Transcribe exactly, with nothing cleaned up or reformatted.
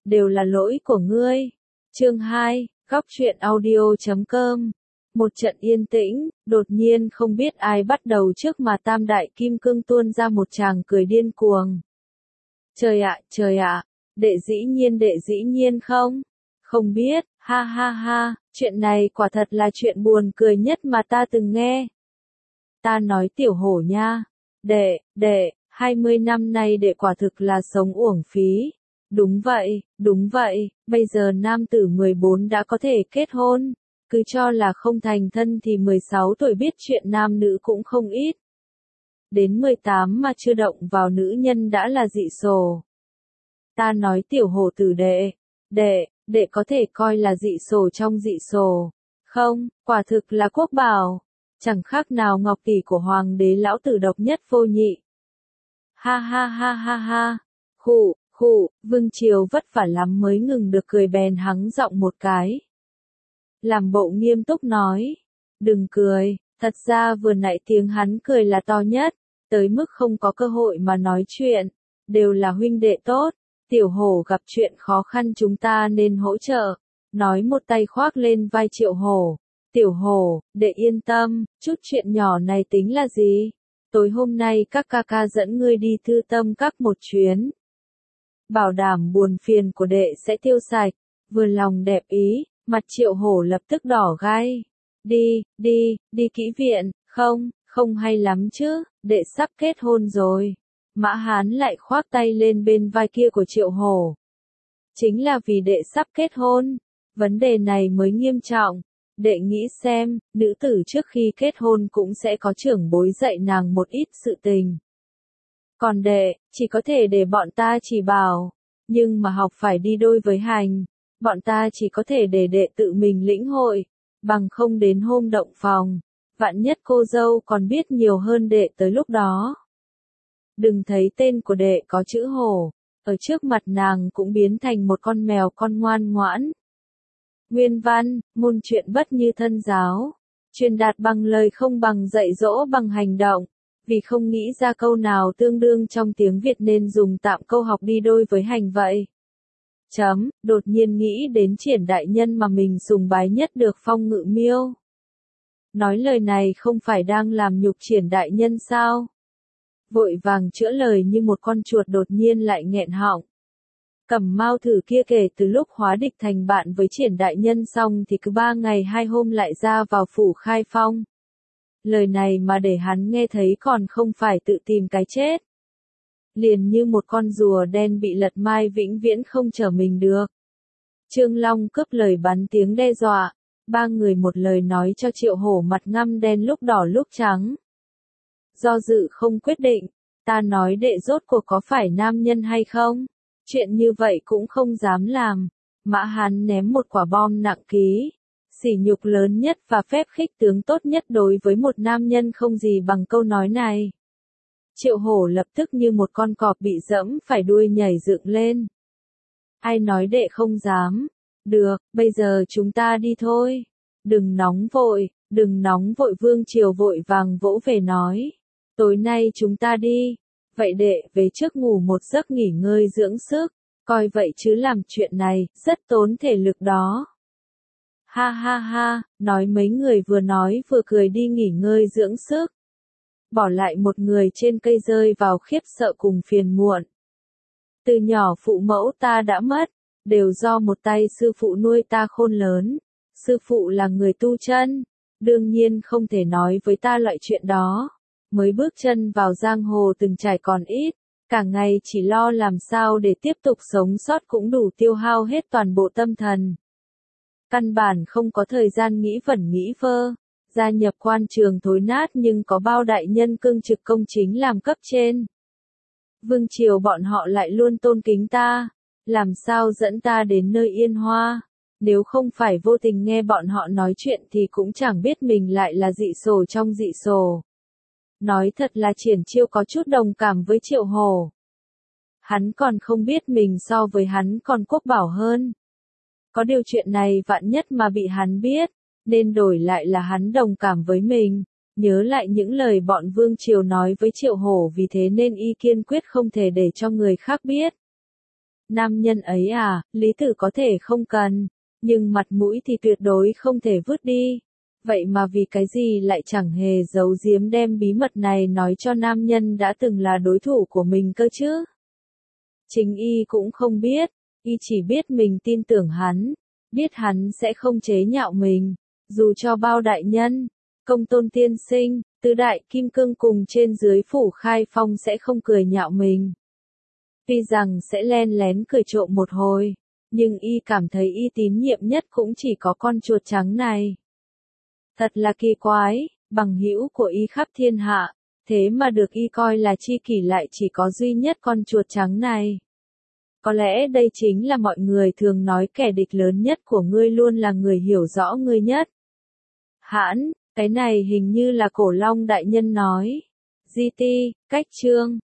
đều là lỗi của ngươi. Chương hai, góc truyện audio chấm com. Một trận yên tĩnh, đột nhiên không biết ai bắt đầu trước mà Tam Đại Kim Cương tuôn ra một tràng cười điên cuồng. Trời ạ, trời ạ, đệ dĩ nhiên đệ dĩ nhiên không? Không biết, ha ha ha, chuyện này quả thật là chuyện buồn cười nhất mà ta từng nghe. Ta nói tiểu hổ nha, đệ, đệ, hai mươi năm nay đệ quả thực là sống uổng phí. Đúng vậy, đúng vậy, bây giờ nam tử mười bốn đã có thể kết hôn, cứ cho là không thành thân thì mười sáu tuổi biết chuyện nam nữ cũng không ít. Đến mười tám mà chưa động vào nữ nhân đã là dị sổ. Ta nói tiểu hổ tử đệ, đệ, đệ có thể coi là dị sổ trong dị sổ. Không, quả thực là quốc bảo, chẳng khác nào ngọc tỷ của hoàng đế lão tử độc nhất vô nhị. Ha ha ha ha ha, khụ, khụ, Vương Triều vất vả lắm mới ngừng được cười bèn hắng giọng một cái. Làm bộ nghiêm túc nói, đừng cười, thật ra vừa nãy tiếng hắn cười là to nhất, tới mức không có cơ hội mà nói chuyện, đều là huynh đệ tốt, tiểu hổ gặp chuyện khó khăn chúng ta nên hỗ trợ, nói một tay khoác lên vai Triệu Hổ, tiểu hổ, đệ yên tâm, chút chuyện nhỏ này tính là gì, tối hôm nay các ca ca dẫn ngươi đi Thư Tâm Các một chuyến. Bảo đảm buồn phiền của đệ sẽ tiêu sạch, vừa lòng đẹp ý, mặt Triệu Hổ lập tức đỏ gai. Đi, đi, đi kỹ viện, không, không hay lắm chứ, đệ sắp kết hôn rồi. Mã Hán lại khoác tay lên bên vai kia của Triệu Hổ. Chính là vì đệ sắp kết hôn, vấn đề này mới nghiêm trọng. Đệ nghĩ xem, nữ tử trước khi kết hôn cũng sẽ có trưởng bối dạy nàng một ít sự tình. Còn đệ, chỉ có thể để bọn ta chỉ bảo, nhưng mà học phải đi đôi với hành, bọn ta chỉ có thể để đệ tự mình lĩnh hội, bằng không đến hôm động phòng, vạn nhất cô dâu còn biết nhiều hơn đệ tới lúc đó. Đừng thấy tên của đệ có chữ hổ, ở trước mặt nàng cũng biến thành một con mèo con ngoan ngoãn. Nguyên văn, môn chuyện bất như thân giáo, truyền đạt bằng lời không bằng dạy dỗ bằng hành động. Vì không nghĩ ra câu nào tương đương trong tiếng Việt nên dùng tạm câu học đi đôi với hành vậy. Chấm, đột nhiên nghĩ đến Triển đại nhân mà mình sùng bái nhất được Phong Ngự Miêu. Nói lời này không phải đang làm nhục Triển đại nhân sao? Vội vàng chữa lời như một con chuột đột nhiên lại nghẹn họng. Cẩm Mao thử kia kể từ lúc hóa địch thành bạn với Triển đại nhân xong thì cứ ba ngày hai hôm lại ra vào phủ Khai Phong. Lời này mà để hắn nghe thấy còn không phải tự tìm cái chết. Liền như một con rùa đen bị lật mai vĩnh viễn không trở mình được. Trương Long cướp lời bắn tiếng đe dọa, ba người một lời nói cho Triệu Hổ mặt ngăm đen lúc đỏ lúc trắng. Do dự không quyết định, ta nói đệ rốt cuộc có phải nam nhân hay không? Chuyện như vậy cũng không dám làm. Mã Hán ném một quả bom nặng ký. Sỉ nhục lớn nhất và phép khích tướng tốt nhất đối với một nam nhân không gì bằng câu nói này. Triệu Hổ lập tức như một con cọp bị dẫm phải đuôi nhảy dựng lên. Ai nói đệ không dám? Được, bây giờ chúng ta đi thôi. Đừng nóng vội, đừng nóng vội. Vương Triều vội vàng vỗ về nói. Tối nay chúng ta đi. Vậy đệ về trước ngủ một giấc nghỉ ngơi dưỡng sức. Coi vậy chứ làm chuyện này, rất tốn thể lực đó. Ha ha ha, nói mấy người vừa nói vừa cười đi nghỉ ngơi dưỡng sức. Bỏ lại một người trên cây rơi vào khiếp sợ cùng phiền muộn. Từ nhỏ phụ mẫu ta đã mất, đều do một tay sư phụ nuôi ta khôn lớn. Sư phụ là người tu chân, đương nhiên không thể nói với ta loại chuyện đó. Mới bước chân vào giang hồ từng trải còn ít, cả ngày chỉ lo làm sao để tiếp tục sống sót cũng đủ tiêu hao hết toàn bộ tâm thần. Căn bản không có thời gian nghĩ vẩn nghĩ vơ, gia nhập quan trường thối nát nhưng có bao đại nhân cương trực công chính làm cấp trên. Vương Triều bọn họ lại luôn tôn kính ta, làm sao dẫn ta đến nơi yên hoa, nếu không phải vô tình nghe bọn họ nói chuyện thì cũng chẳng biết mình lại là dị sổ trong dị sổ. Nói thật là Triển Chiêu có chút đồng cảm với Triệu Hổ. Hắn còn không biết mình so với hắn còn quốc bảo hơn. Có điều chuyện này vạn nhất mà bị hắn biết, nên đổi lại là hắn đồng cảm với mình, nhớ lại những lời bọn Vương Triều nói với Triệu Hổ vì thế nên y kiên quyết không thể để cho người khác biết. Nam nhân ấy à, lý tử có thể không cần, nhưng mặt mũi thì tuyệt đối không thể vứt đi. Vậy mà vì cái gì lại chẳng hề giấu giếm đem bí mật này nói cho nam nhân đã từng là đối thủ của mình cơ chứ? Chính y cũng không biết, y chỉ biết mình tin tưởng hắn, biết hắn sẽ không chế nhạo mình, dù cho bao đại nhân, Công Tôn tiên sinh, tứ đại kim cương cùng trên dưới phủ Khai Phong sẽ không cười nhạo mình. Tuy rằng sẽ len lén cười trộm một hồi, nhưng y cảm thấy y tín nhiệm nhất cũng chỉ có con chuột trắng này. Thật là kỳ quái, bằng hữu của y khắp thiên hạ, thế mà được y coi là tri kỷ lại chỉ có duy nhất con chuột trắng này. Có lẽ đây chính là mọi người thường nói kẻ địch lớn nhất của ngươi luôn là người hiểu rõ ngươi nhất. Hãn, cái này hình như là Cổ Long đại nhân nói. Di ti, cách chương.